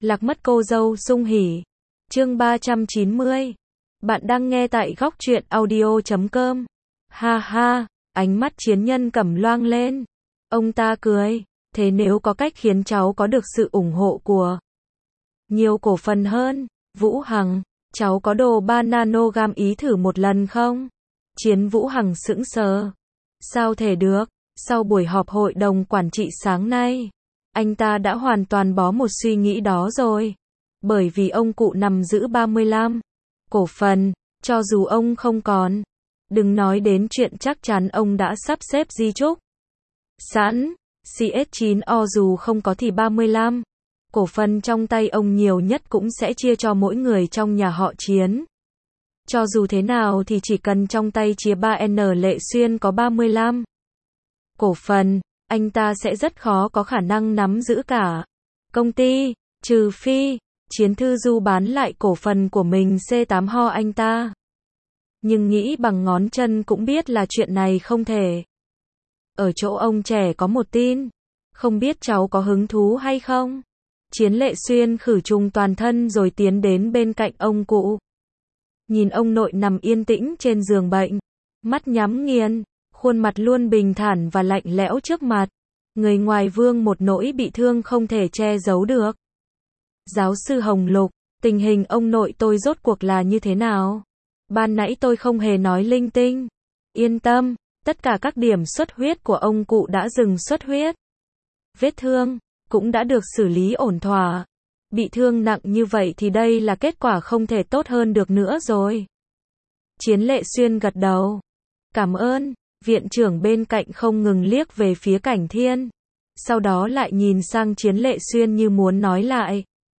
Lạc mất cô dâu sung hỉ. Chương 390. Bạn đang nghe tại góc truyện audio.com. Ha ha, ánh mắt Chiến Nhân cầm loang lên. Ông ta cười, thế nếu có cách khiến cháu có được sự ủng hộ của nhiều cổ phần hơn, Vũ Hằng, cháu có đồ 3 nanogam ý thử một lần không? Chiến Vũ Hằng sững sờ. Sao thể được? Sau buổi họp hội đồng quản trị sáng nay, anh ta đã hoàn toàn bó một suy nghĩ đó rồi. Bởi vì ông cụ nằm giữ 35 cổ phần, cho dù ông không còn, đừng nói đến chuyện chắc chắn ông đã sắp xếp di chúc sẵn, CS9O dù không có thì 35 cổ phần trong tay ông nhiều nhất cũng sẽ chia cho mỗi người trong nhà họ Chiến. Cho dù thế nào thì chỉ cần trong tay chia 3N Lệ Xuyên có 35 cổ phần, anh ta sẽ rất khó có khả năng nắm giữ cả công ty, trừ phi Chiến Thư Du bán lại cổ phần của mình C8 ho anh ta. Nhưng nghĩ bằng ngón chân cũng biết là chuyện này không thể. Ở chỗ ông trẻ có một tin, không biết cháu có hứng thú hay không? Chiến Lệ Xuyên khử trùng toàn thân rồi tiến đến bên cạnh ông cụ. Nhìn ông nội nằm yên tĩnh trên giường bệnh, mắt nhắm nghiền, khuôn mặt luôn bình thản và lạnh lẽo trước mặt. Người ngoài vương một nỗi bị thương không thể che giấu được. Giáo sư Hồng Lục, tình hình ông nội tôi rốt cuộc là như thế nào? Ban nãy tôi không hề nói linh tinh. Yên tâm, tất cả các điểm xuất huyết của ông cụ đã dừng xuất huyết. Vết thương cũng đã được xử lý ổn thỏa. Bị thương nặng như vậy thì đây là kết quả không thể tốt hơn được nữa rồi. Chiến Lệ Xuyên gật đầu. Cảm ơn. Viện trưởng bên cạnh không ngừng liếc về phía Cảnh Thiên. Sau đó lại nhìn sang Chiến Lệ Xuyên như muốn nói lại.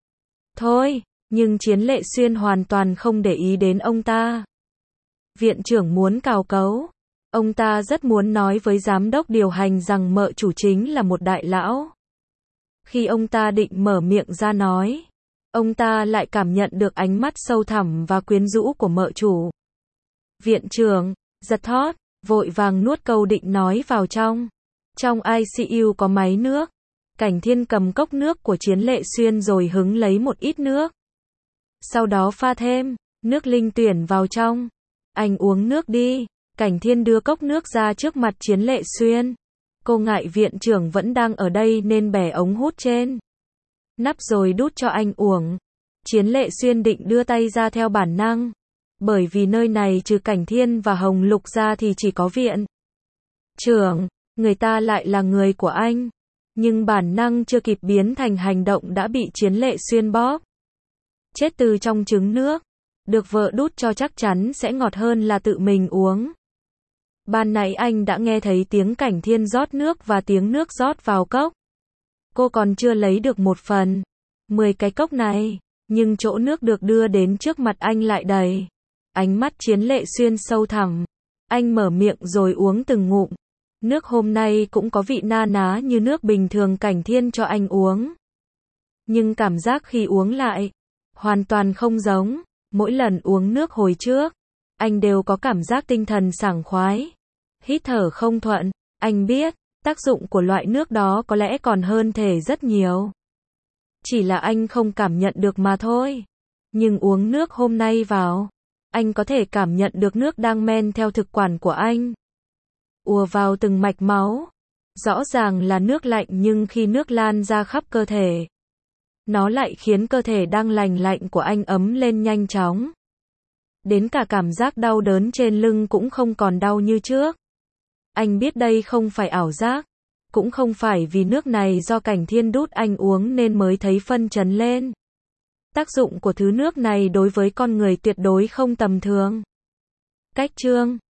Thôi, nhưng Chiến Lệ Xuyên hoàn toàn không để ý đến ông ta. Viện trưởng muốn cào cấu. Ông ta rất muốn nói với giám đốc điều hành rằng mợ chủ chính là một đại lão. Khi ông ta định mở miệng ra nói, ông ta lại cảm nhận được ánh mắt sâu thẳm và quyến rũ của mợ chủ. Viện trưởng, giật thót, vội vàng nuốt câu định nói vào trong. Trong ICU có máy nước. Cảnh Thiên cầm cốc nước của Chiến Lệ Xuyên rồi hứng lấy một ít nước. Sau đó pha thêm nước linh tuyển vào trong. Anh uống nước đi. Cảnh Thiên đưa cốc nước ra trước mặt Chiến Lệ Xuyên. Cô ngại viện trưởng vẫn đang ở đây nên bẻ ống hút trên nắp rồi đút cho anh uống. Chiến Lệ Xuyên định đưa tay ra theo bản năng. Bởi vì nơi này trừ Cảnh Thiên và Hồng Lục ra thì chỉ có viện trưởng, người ta lại là người của anh. Nhưng bản năng chưa kịp biến thành hành động đã bị Chiến Lệ Xuyên bóp chết từ trong trứng nước. Được vợ đút cho chắc chắn sẽ ngọt hơn là tự mình uống. Ban nãy anh đã nghe thấy tiếng Cảnh Thiên rót nước và tiếng nước rót vào cốc. Cô còn chưa lấy được 1/10 cái cốc này, nhưng chỗ nước được đưa đến trước mặt anh lại đầy. Ánh mắt Chiến Lệ Xuyên sâu thẳm. Anh mở miệng rồi uống từng ngụm. Nước hôm nay cũng có vị na ná như nước bình thường Cảnh Thiên cho anh uống. Nhưng cảm giác khi uống lại, hoàn toàn không giống. Mỗi lần uống nước hồi trước, anh đều có cảm giác tinh thần sảng khoái. Hít thở không thuận, anh biết, tác dụng của loại nước đó có lẽ còn hơn thể rất nhiều. Chỉ là anh không cảm nhận được mà thôi. Nhưng uống nước hôm nay vào, anh có thể cảm nhận được nước đang men theo thực quản của anh. Ùa vào từng mạch máu. Rõ ràng là nước lạnh nhưng khi nước lan ra khắp cơ thể, nó lại khiến cơ thể đang lành lạnh của anh ấm lên nhanh chóng. Đến cả cảm giác đau đớn trên lưng cũng không còn đau như trước. Anh biết đây không phải ảo giác. Cũng không phải vì nước này do Cảnh Thiên đút anh uống nên mới thấy phân chấn lên. Tác dụng của thứ nước này đối với con người tuyệt đối không tầm thường. Cách chương